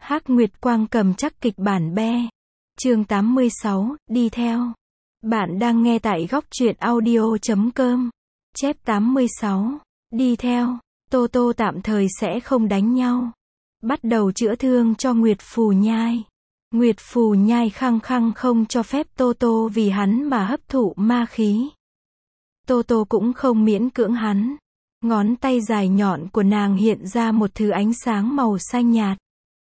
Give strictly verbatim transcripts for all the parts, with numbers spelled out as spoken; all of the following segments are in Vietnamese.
Hắc Nguyệt Quang cầm chắc kịch bản be. Chương tám mươi sáu, đi theo. Bạn đang nghe tại góc truyện audio chấm com. Chép tám mươi sáu. Đi theo. Tô Tô tạm thời sẽ không đánh nhau. Bắt đầu chữa thương cho Nguyệt Phù Nhai. Nguyệt Phù Nhai khăng khăng không cho phép Tô Tô vì hắn mà hấp thụ ma khí. Tô Tô cũng không miễn cưỡng hắn. Ngón tay dài nhọn của nàng hiện ra một thứ ánh sáng màu xanh nhạt.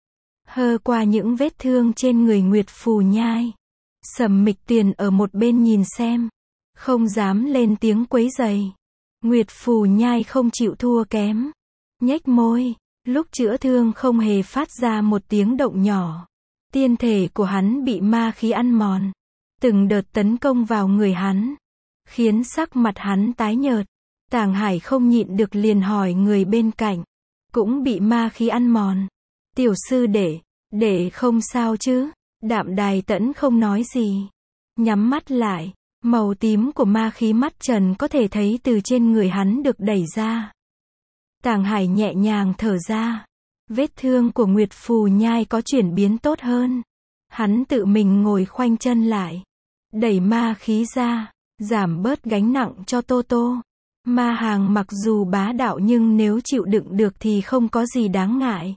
Hơ qua những vết thương trên người Nguyệt Phù Nhai. Sầm Mịch Tiền ở một bên nhìn xem. Không dám lên tiếng quấy rầy. Nguyệt Phù Nhai không chịu thua kém. Nhếch môi. Lúc chữa thương không hề phát ra một tiếng động nhỏ. Tiên thể của hắn bị ma khí ăn mòn. Từng đợt tấn công vào người hắn. Khiến sắc mặt hắn tái nhợt. Tàng Hải không nhịn được liền hỏi người bên cạnh. Cũng bị ma khí ăn mòn. Tiểu sư đệ, đệ không sao chứ? Đạm Đài Tẫn không nói gì. Nhắm mắt lại. Màu tím của ma khí mắt trần có thể thấy từ trên người hắn được đẩy ra. Tàng Hải nhẹ nhàng thở ra. Vết thương của Nguyệt Phù Nhai có chuyển biến tốt hơn. Hắn tự mình ngồi khoanh chân lại. Đẩy ma khí ra. Giảm bớt gánh nặng cho Tô Tô. Ma hàng mặc dù bá đạo nhưng nếu chịu đựng được thì không có gì đáng ngại.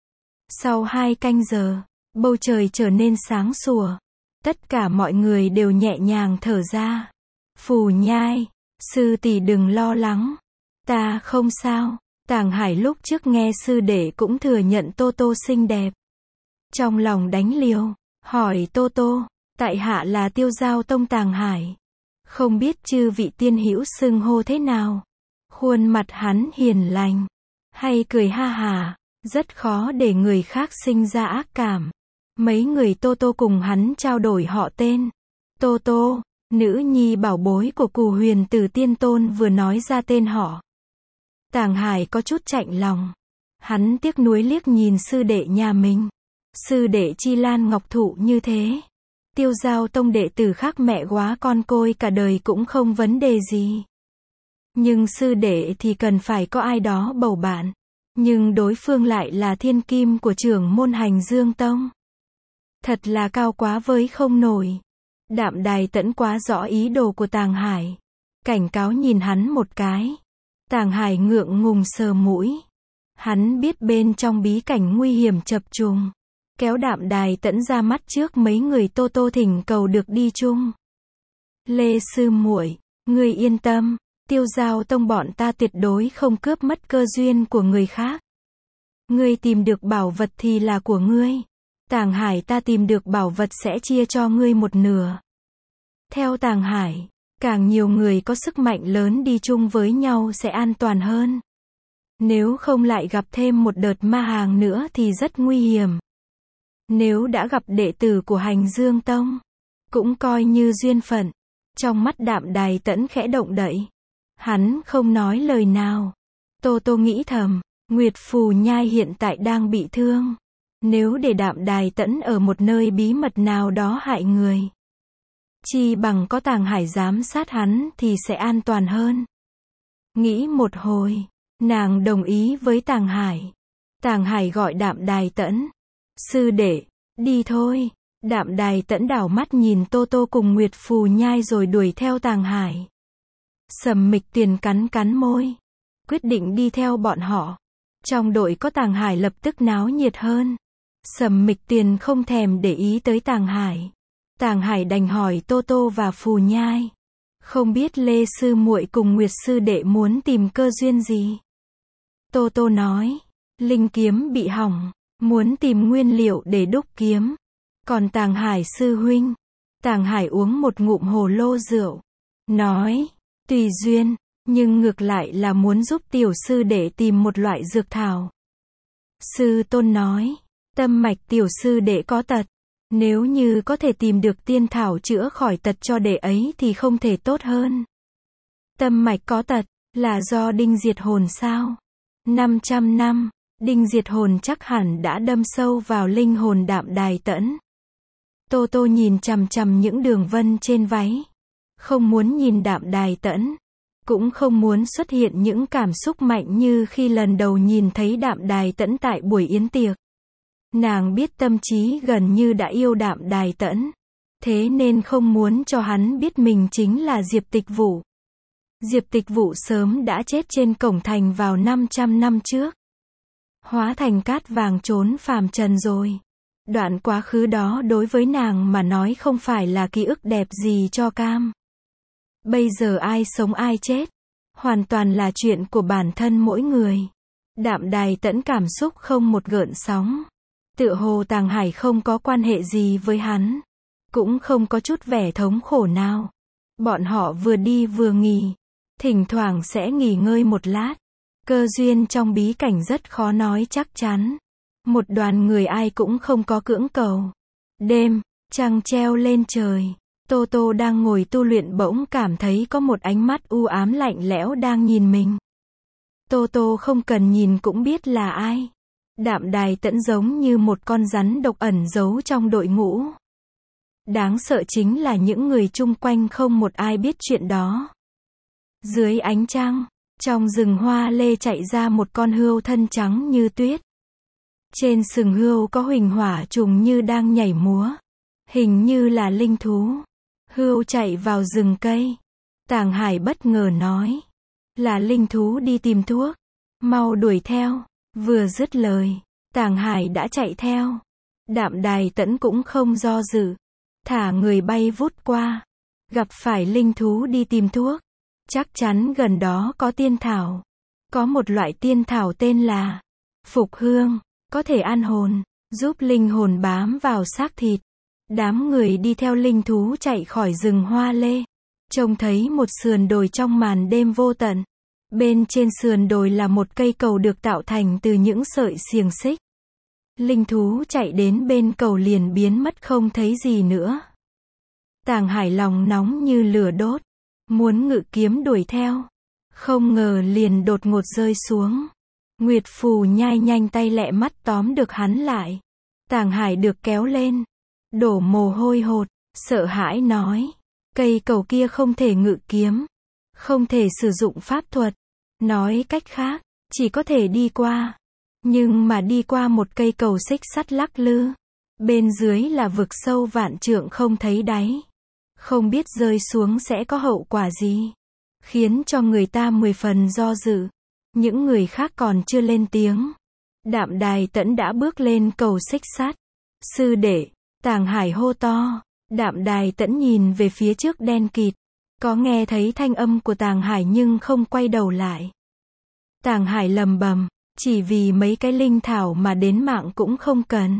Sau hai canh giờ, bầu trời trở nên sáng sủa. Tất cả mọi người đều nhẹ nhàng thở ra. Phù Nhai, sư tỷ đừng lo lắng. Ta không sao. Tàng Hải lúc trước nghe sư đệ cũng thừa nhận Tô Tô xinh đẹp. Trong lòng đánh liều, hỏi Tô Tô, tại hạ là Tiêu Giao Tông Tàng Hải. Không biết chư vị tiên hữu xưng hô thế nào. Khuôn mặt hắn hiền lành. Hay cười ha hà. Rất khó để người khác sinh ra ác cảm. Mấy người Tô Tô cùng hắn trao đổi họ tên. Tô Tô, nữ nhi bảo bối của Cù Huyền Tử Tiên Tôn vừa nói ra tên họ. Tàng Hải có chút chạnh lòng. Hắn tiếc nuối liếc nhìn sư đệ nhà mình. Sư đệ Chi Lan Ngọc Thụ như thế. Tiêu Giao Tông đệ tử khác mẹ quá con côi cả đời cũng không vấn đề gì. Nhưng sư đệ thì cần phải có ai đó bầu bạn. Nhưng đối phương lại là thiên kim của trưởng môn Hành Dương Tông. Thật là cao quá với không nổi. Đạm Đài Tẫn quá rõ ý đồ của Tàng Hải. Cảnh cáo nhìn hắn một cái. Tàng Hải ngượng ngùng sờ mũi. Hắn biết bên trong bí cảnh nguy hiểm chập trùng. Kéo Đạm Đài Tẫn ra mắt trước mấy người Tô Tô thỉnh cầu được đi chung. Lê sư muội, ngươi yên tâm. Tiêu Giao Tông bọn ta tuyệt đối không cướp mất cơ duyên của người khác. Ngươi tìm được bảo vật thì là của ngươi. Tàng Hải ta tìm được bảo vật sẽ chia cho ngươi một nửa. Theo Tàng Hải, càng nhiều người có sức mạnh lớn đi chung với nhau sẽ an toàn hơn. Nếu không lại gặp thêm một đợt ma hàng nữa thì rất nguy hiểm. Nếu đã gặp đệ tử của Hành Dương Tông, cũng coi như duyên phận. Trong mắt Đạm Đài Tẫn khẽ động đậy. Hắn không nói lời nào. Tô Tô nghĩ thầm, Nguyệt Phù Nhai hiện tại đang bị thương. Nếu để Đạm Đài Tẫn ở một nơi bí mật nào đó hại người, chi bằng có Tàng Hải giám sát hắn thì sẽ an toàn hơn. Nghĩ một hồi, nàng đồng ý với Tàng Hải. Tàng Hải gọi Đạm Đài Tẫn. Sư đệ, đi thôi. Đạm Đài Tẫn đảo mắt nhìn Tô Tô cùng Nguyệt Phù Nhai rồi đuổi theo Tàng Hải. Sầm Mịch Tiền cắn cắn môi. Quyết định đi theo bọn họ. Trong đội có Tàng Hải lập tức náo nhiệt hơn. Sầm Mịch Tiền không thèm để ý tới Tàng Hải. Tàng Hải đành hỏi Tô Tô và Phù Nhai. Không biết Lê sư muội cùng Nguyệt sư đệ muốn tìm cơ duyên gì? Tô Tô nói. Linh kiếm bị hỏng. Muốn tìm nguyên liệu để đúc kiếm. Còn Tàng Hải sư huynh. Tàng Hải uống một ngụm hồ lô rượu. Nói. Tùy duyên. Nhưng ngược lại là muốn giúp tiểu sư đệ tìm một loại dược thảo. Sư tôn nói. Tâm mạch tiểu sư đệ có tật. Nếu như có thể tìm được tiên thảo chữa khỏi tật cho đệ ấy thì không thể tốt hơn. Tâm mạch có tật. Là do đinh diệt hồn sao? năm trăm năm. Đinh diệt hồn chắc hẳn đã đâm sâu vào linh hồn Đạm Đài Tẫn. Tô Tô nhìn chằm chằm những đường vân trên váy. Không muốn nhìn Đạm Đài Tẫn. Cũng không muốn xuất hiện những cảm xúc mạnh như khi lần đầu nhìn thấy Đạm Đài Tẫn tại buổi yến tiệc. Nàng biết tâm trí gần như đã yêu Đạm Đài Tẫn. Thế nên không muốn cho hắn biết mình chính là Diệp Tịch Vũ. Diệp Tịch Vũ sớm đã chết trên cổng thành vào năm trăm năm trước. Hóa thành cát vàng trốn phàm trần rồi. Đoạn quá khứ đó đối với nàng mà nói không phải là ký ức đẹp gì cho cam. Bây giờ ai sống ai chết, hoàn toàn là chuyện của bản thân mỗi người. Đạm Đài Tẫn cảm xúc không một gợn sóng. Tựa hồ Tàng Hải không có quan hệ gì với hắn. Cũng không có chút vẻ thống khổ nào. Bọn họ vừa đi vừa nghỉ. Thỉnh thoảng sẽ nghỉ ngơi một lát. Cơ duyên trong bí cảnh rất khó nói chắc chắn. Một đoàn người ai cũng không có cưỡng cầu. Đêm, trăng treo lên trời. Tô Tô đang ngồi tu luyện bỗng cảm thấy có một ánh mắt u ám lạnh lẽo đang nhìn mình. Tô Tô không cần nhìn cũng biết là ai. Đạm Đài Tẫn giống như một con rắn độc ẩn giấu trong đội ngũ. Đáng sợ chính là những người chung quanh không một ai biết chuyện đó. Dưới ánh trăng, trong rừng hoa lê chạy ra một con hươu thân trắng như tuyết. Trên sừng hươu có huỳnh hỏa trùng như đang nhảy múa. Hình như là linh thú. Hươu chạy vào rừng cây. Tàng Hải bất ngờ nói. Là linh thú đi tìm thuốc. Mau đuổi theo. Vừa dứt lời, Tàng Hải đã chạy theo. Đạm Đài Tẫn cũng không do dự. Thả người bay vút qua. Gặp phải linh thú đi tìm thuốc. Chắc chắn gần đó có tiên thảo. Có một loại tiên thảo tên là Phục Hương. Có thể an hồn, giúp linh hồn bám vào xác thịt. Đám người đi theo linh thú chạy khỏi rừng hoa lê. Trông thấy một sườn đồi trong màn đêm vô tận. Bên trên sườn đồi là một cây cầu được tạo thành từ những sợi xiềng xích. Linh thú chạy đến bên cầu liền biến mất không thấy gì nữa. Tàng Hải lòng nóng như lửa đốt. Muốn ngự kiếm đuổi theo. Không ngờ liền đột ngột rơi xuống. Nguyệt Phù nhai nhanh tay lẹ mắt tóm được hắn lại. Tàng Hải được kéo lên. Đổ mồ hôi hột, sợ hãi nói. Cây cầu kia không thể ngự kiếm. Không thể sử dụng pháp thuật. Nói cách khác, chỉ có thể đi qua. Nhưng mà đi qua một cây cầu xích sắt lắc lư. Bên dưới là vực sâu vạn trượng không thấy đáy. Không biết rơi xuống sẽ có hậu quả gì. Khiến cho người ta mười phần do dự. Những người khác còn chưa lên tiếng. Đạm Đài Tẫn đã bước lên cầu xích sắt. Sư đệ, Tàng Hải hô to. Đạm Đài Tẫn nhìn về phía trước đen kịt. Có nghe thấy thanh âm của Tàng Hải nhưng không quay đầu lại. Tàng Hải lầm bầm. Chỉ vì mấy cái linh thảo mà đến mạng cũng không cần.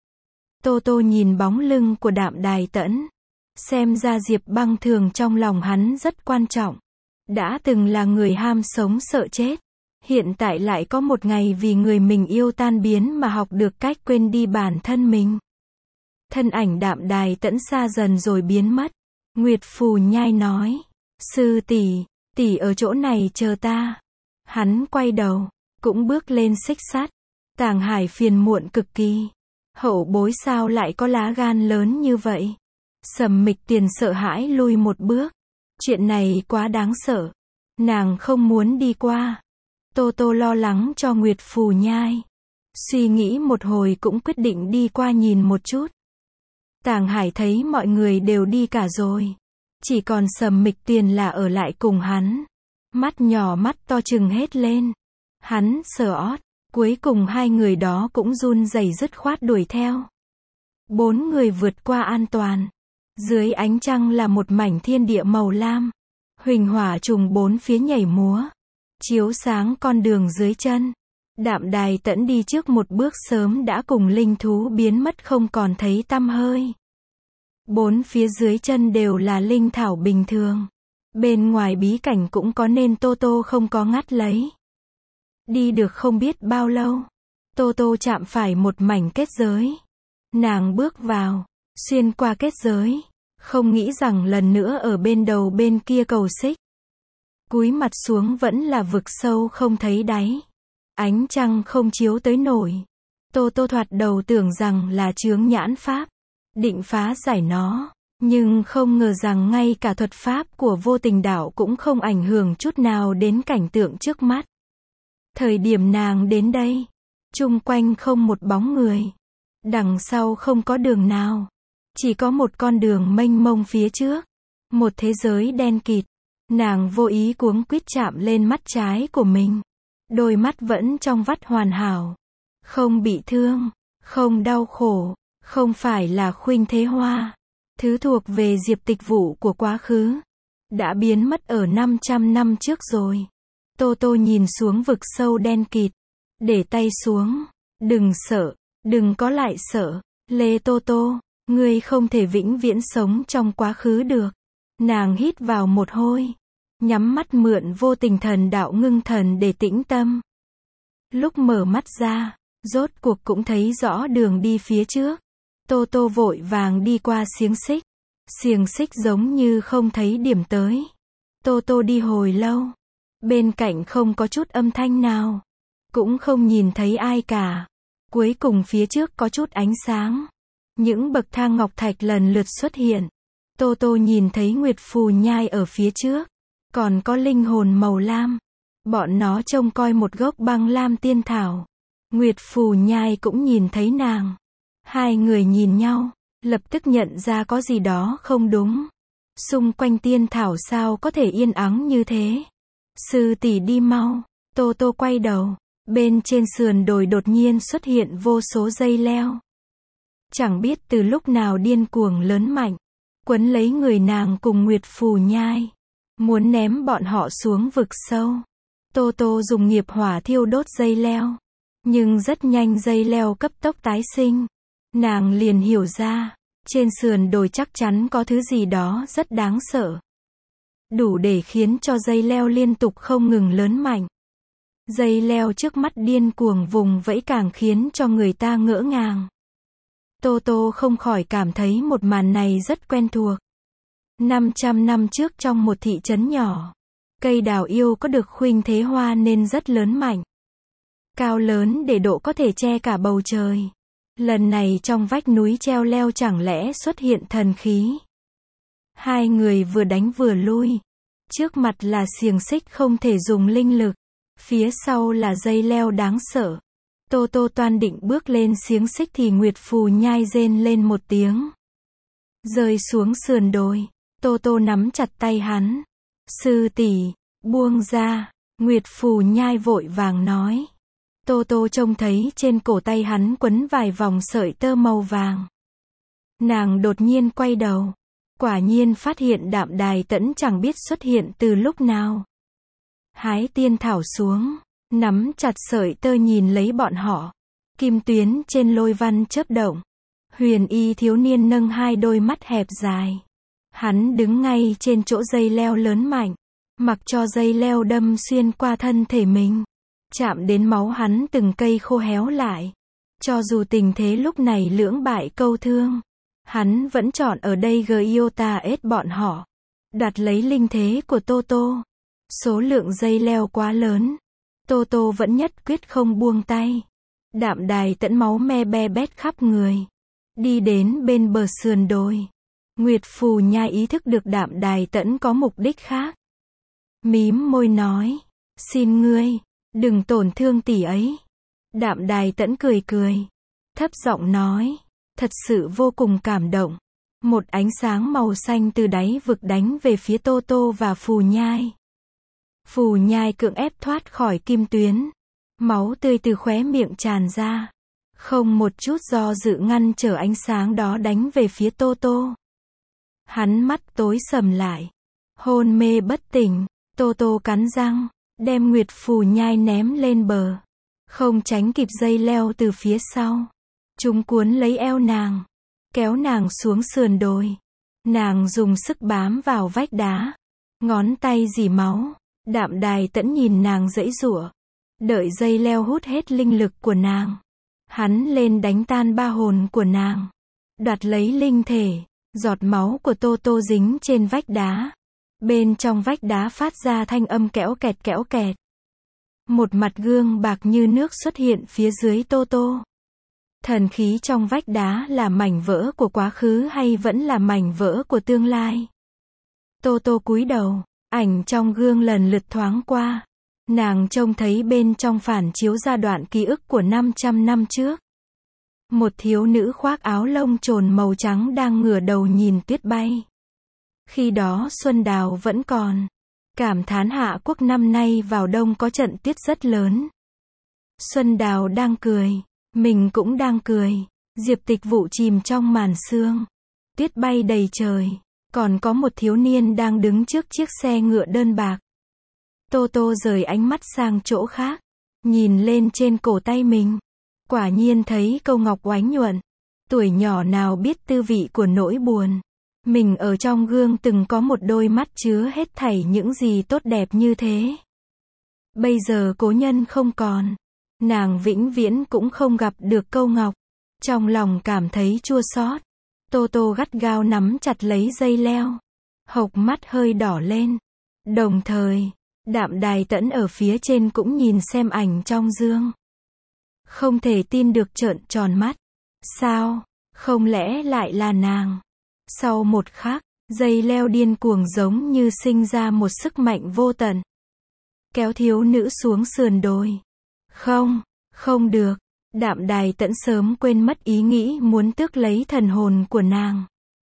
Tô Tô nhìn bóng lưng của Đạm Đài Tẫn. Xem ra Diệp Băng Thường trong lòng hắn rất quan trọng. Đã từng là người ham sống sợ chết. Hiện tại lại có một ngày vì người mình yêu tan biến mà học được cách quên đi bản thân mình. Thân ảnh Đạm Đài Tẫn xa dần rồi biến mất. Nguyệt Phù nhai nói. Sư tỷ, tỷ ở chỗ này chờ ta. Hắn quay đầu, cũng bước lên xích sắt. Tàng Hải phiền muộn cực kỳ. Hậu bối sao lại có lá gan lớn như vậy? Sầm Mịch Tiền sợ hãi lui một bước. Chuyện này quá đáng sợ. Nàng không muốn đi qua. Tô Tô lo lắng cho Nguyệt Phù nhai. Suy nghĩ một hồi cũng quyết định đi qua nhìn một chút. Tàng Hải thấy mọi người đều đi cả rồi. Chỉ còn Sầm Mịch Tiền là ở lại cùng hắn. Mắt nhỏ mắt to trừng hết lên. Hắn sờ ót. Cuối cùng hai người đó cũng run rẩy dứt khoát đuổi theo. Bốn người vượt qua an toàn. Dưới ánh trăng là một mảnh thiên địa màu lam. Huỳnh hỏa trùng bốn phía nhảy múa. Chiếu sáng con đường dưới chân. Đạm Đài Tẫn đi trước một bước sớm đã cùng linh thú biến mất không còn thấy tăm hơi. Bốn phía dưới chân đều là linh thảo bình thường. Bên ngoài bí cảnh cũng có nên Tô Tô không có ngắt lấy. Đi được không biết bao lâu. Tô Tô chạm phải một mảnh kết giới. Nàng bước vào. Xuyên qua kết giới. Không nghĩ rằng lần nữa ở bên đầu bên kia cầu xích. Cúi mặt xuống vẫn là vực sâu không thấy đáy. Ánh trăng không chiếu tới nổi. Tô Tô thoạt đầu tưởng rằng là chướng nhãn pháp. Định phá giải nó. Nhưng không ngờ rằng ngay cả thuật pháp của vô tình đạo cũng không ảnh hưởng chút nào đến cảnh tượng trước mắt. Thời điểm nàng đến đây. Chung quanh không một bóng người. Đằng sau không có đường nào. Chỉ có một con đường mênh mông phía trước. Một thế giới đen kịt. Nàng vô ý cuống quýt chạm lên mắt trái của mình. Đôi mắt vẫn trong vắt hoàn hảo. Không bị thương. Không đau khổ. Không phải là Khuynh Thế Hoa. Thứ thuộc về Diệp Tịch Vũ của quá khứ. Đã biến mất ở năm trăm năm trước rồi. Tô Tô nhìn xuống vực sâu đen kịt. Để tay xuống. Đừng sợ. Đừng có lại sợ. Lê Tô Tô. Ngươi không thể vĩnh viễn sống trong quá khứ được. Nàng hít vào một hơi. Nhắm mắt mượn vô tình thần đạo ngưng thần để tĩnh tâm. Lúc mở mắt ra, rốt cuộc cũng thấy rõ đường đi phía trước. Tô Tô vội vàng đi qua xiềng xích. Xiềng xích giống như không thấy điểm tới. Tô Tô đi hồi lâu. Bên cạnh không có chút âm thanh nào. Cũng không nhìn thấy ai cả. Cuối cùng phía trước có chút ánh sáng. Những bậc thang ngọc thạch lần lượt xuất hiện. Tô Tô nhìn thấy Nguyệt Phù Nhai ở phía trước. Còn có linh hồn màu lam. Bọn nó trông coi một gốc băng lam tiên thảo. Nguyệt Phù Nhai cũng nhìn thấy nàng. Hai người nhìn nhau, lập tức nhận ra có gì đó không đúng. Xung quanh tiên thảo sao có thể yên ắng như thế? Sư tỷ đi mau. Tô Tô quay đầu. Bên trên sườn đồi đột nhiên xuất hiện vô số dây leo. Chẳng biết từ lúc nào điên cuồng lớn mạnh. Quấn lấy người nàng cùng Nguyệt Phù Nhai. Muốn ném bọn họ xuống vực sâu. Tô Tô dùng nghiệp hỏa thiêu đốt dây leo. Nhưng rất nhanh dây leo cấp tốc tái sinh. Nàng liền hiểu ra. Trên sườn đồi chắc chắn có thứ gì đó rất đáng sợ. Đủ để khiến cho dây leo liên tục không ngừng lớn mạnh. Dây leo trước mắt điên cuồng vùng vẫy càng khiến cho người ta ngỡ ngàng. Tô Tô không khỏi cảm thấy một màn này rất quen thuộc. năm trăm năm trước trong một thị trấn nhỏ, cây đào yêu có được Khuynh Thế Hoa nên rất lớn mạnh. Cao lớn để độ có thể che cả bầu trời. Lần này trong vách núi treo leo chẳng lẽ xuất hiện thần khí. Hai người vừa đánh vừa lui. Trước mặt là xiềng xích không thể dùng linh lực. Phía sau là dây leo đáng sợ. Tô Tô toan định bước lên xiềng xích thì Nguyệt Phù Nhai rên lên một tiếng. Rơi xuống sườn đồi. Tô Tô nắm chặt tay hắn. Sư tỷ, buông ra. Nguyệt Phù Nhai vội vàng nói. Tô Tô trông thấy trên cổ tay hắn quấn vài vòng sợi tơ màu vàng. Nàng đột nhiên quay đầu. Quả nhiên phát hiện Đạm Đài Tẫn chẳng biết xuất hiện từ lúc nào. Hái tiên thảo xuống. Nắm chặt sợi tơ nhìn lấy bọn họ. Kim tuyến trên lôi văn chớp động. Huyền y thiếu niên nâng hai đôi mắt hẹp dài. Hắn đứng ngay trên chỗ dây leo lớn mạnh. Mặc cho dây leo đâm xuyên qua thân thể mình. Chạm đến máu hắn từng cây khô héo lại. Cho dù tình thế lúc này lưỡng bại câu thương. Hắn vẫn chọn ở đây Giota ết bọn họ. Đoạt lấy linh thế của Tô Tô. Số lượng dây leo quá lớn. Tô Tô vẫn nhất quyết không buông tay. Đạm Đài Tẫn máu me be bét khắp người. Đi đến bên bờ sườn đồi. Nguyệt Phù Nhai ý thức được Đạm Đài Tẫn có mục đích khác. Mím môi nói. Xin ngươi, đừng tổn thương tỷ ấy. Đạm Đài Tẫn cười cười. Thấp giọng nói. Thật sự vô cùng cảm động. Một ánh sáng màu xanh từ đáy vực đánh về phía Tô Tô và Phù Nhai. Phù Nhai cưỡng ép thoát khỏi kim tuyến. Máu tươi từ khóe miệng tràn ra. Không một chút do dự ngăn trở ánh sáng đó đánh về phía Tô Tô. Hắn mắt tối sầm lại. Hôn mê bất tỉnh. Tô Tô cắn răng. Đem Nguyệt Phù Nhai ném lên bờ. Không tránh kịp dây leo từ phía sau. Chúng cuốn lấy eo nàng. Kéo nàng xuống sườn đồi. Nàng dùng sức bám vào vách đá. Ngón tay rỉ máu. Đạm Đài Tẫn nhìn nàng giãy giụa. Đợi dây leo hút hết linh lực của nàng. Hắn lên đánh tan ba hồn của nàng. Đoạt lấy linh thể. Giọt máu của Tô Tô dính trên vách đá. Bên trong vách đá phát ra thanh âm kẽo kẹt kẽo kẹt. Một mặt gương bạc như nước xuất hiện phía dưới Tô Tô. Thần khí trong vách đá là mảnh vỡ của quá khứ hay vẫn là mảnh vỡ của tương lai? Tô Tô cúi đầu, ảnh trong gương lần lượt thoáng qua. Nàng trông thấy bên trong phản chiếu ra đoạn ký ức của năm trăm năm trước. Một thiếu nữ khoác áo lông trồn màu trắng đang ngửa đầu nhìn tuyết bay. Khi đó Xuân Đào vẫn còn cảm thán Hạ Quốc năm nay vào đông có trận tuyết rất lớn. Xuân Đào đang cười, mình cũng đang cười. Diệp Tịch Vụ chìm trong màn sương. Tuyết bay đầy trời, còn có một thiếu niên đang đứng trước chiếc xe ngựa đơn bạc. Tô Tô rời ánh mắt sang chỗ khác, nhìn lên trên cổ tay mình. Quả nhiên thấy câu ngọc oánh nhuận. Tuổi nhỏ nào biết tư vị của nỗi buồn. Mình ở trong gương từng có một đôi mắt chứa hết thảy những gì tốt đẹp như thế. Bây giờ cố nhân không còn. Nàng vĩnh viễn cũng không gặp được câu ngọc. Trong lòng cảm thấy chua xót. Tô Tô gắt gao nắm chặt lấy dây leo. Hộc mắt hơi đỏ lên. Đồng thời, Đạm Đài Tẫn ở phía trên cũng nhìn xem ảnh trong gương. Không thể tin được trợn tròn mắt. Sao? Không lẽ lại là nàng? Sau một khắc, dây leo điên cuồng giống như sinh ra một sức mạnh vô tận. Kéo thiếu nữ xuống sườn đồi. Không, không được. Đạm Đài Tẫn sớm quên mất ý nghĩ muốn tước lấy thần hồn của nàng.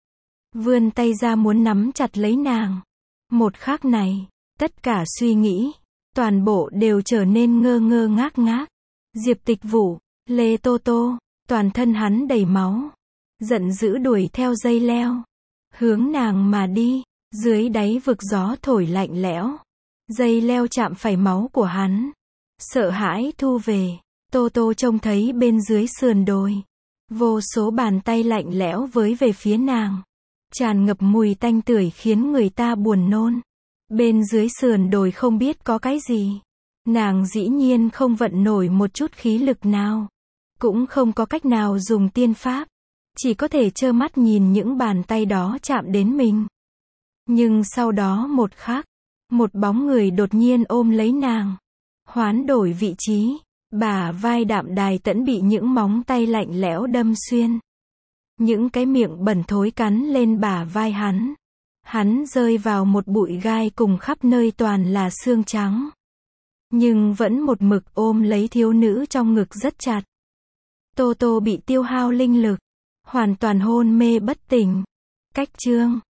Vươn tay ra muốn nắm chặt lấy nàng. Một khắc này, tất cả suy nghĩ, toàn bộ đều trở nên ngơ ngơ ngác ngác. Diệp Tịch Vụ, Lê Tô Tô, toàn thân hắn đầy máu. Giận dữ đuổi theo dây leo. Hướng nàng mà đi, dưới đáy vực gió thổi lạnh lẽo. Dây leo chạm phải máu của hắn. Sợ hãi thu về. Tô Tô trông thấy bên dưới sườn đồi. Vô số bàn tay lạnh lẽo với về phía nàng. Tràn ngập mùi tanh tưởi khiến người ta buồn nôn. Bên dưới sườn đồi không biết có cái gì. Nàng dĩ nhiên không vận nổi một chút khí lực nào. Cũng không có cách nào dùng tiên pháp. Chỉ có thể trơ mắt nhìn những bàn tay đó chạm đến mình. Nhưng sau đó một khắc, một bóng người đột nhiên ôm lấy nàng. Hoán đổi vị trí. Bả vai Đạm Đài Tẫn bị những móng tay lạnh lẽo đâm xuyên. Những cái miệng bẩn thối cắn lên bả vai hắn. Hắn rơi vào một bụi gai cùng khắp nơi toàn là xương trắng. Nhưng vẫn một mực ôm lấy thiếu nữ trong ngực rất chặt. Tô Tô bị tiêu hao linh lực. Hoàn toàn hôn mê bất tỉnh. Cách chương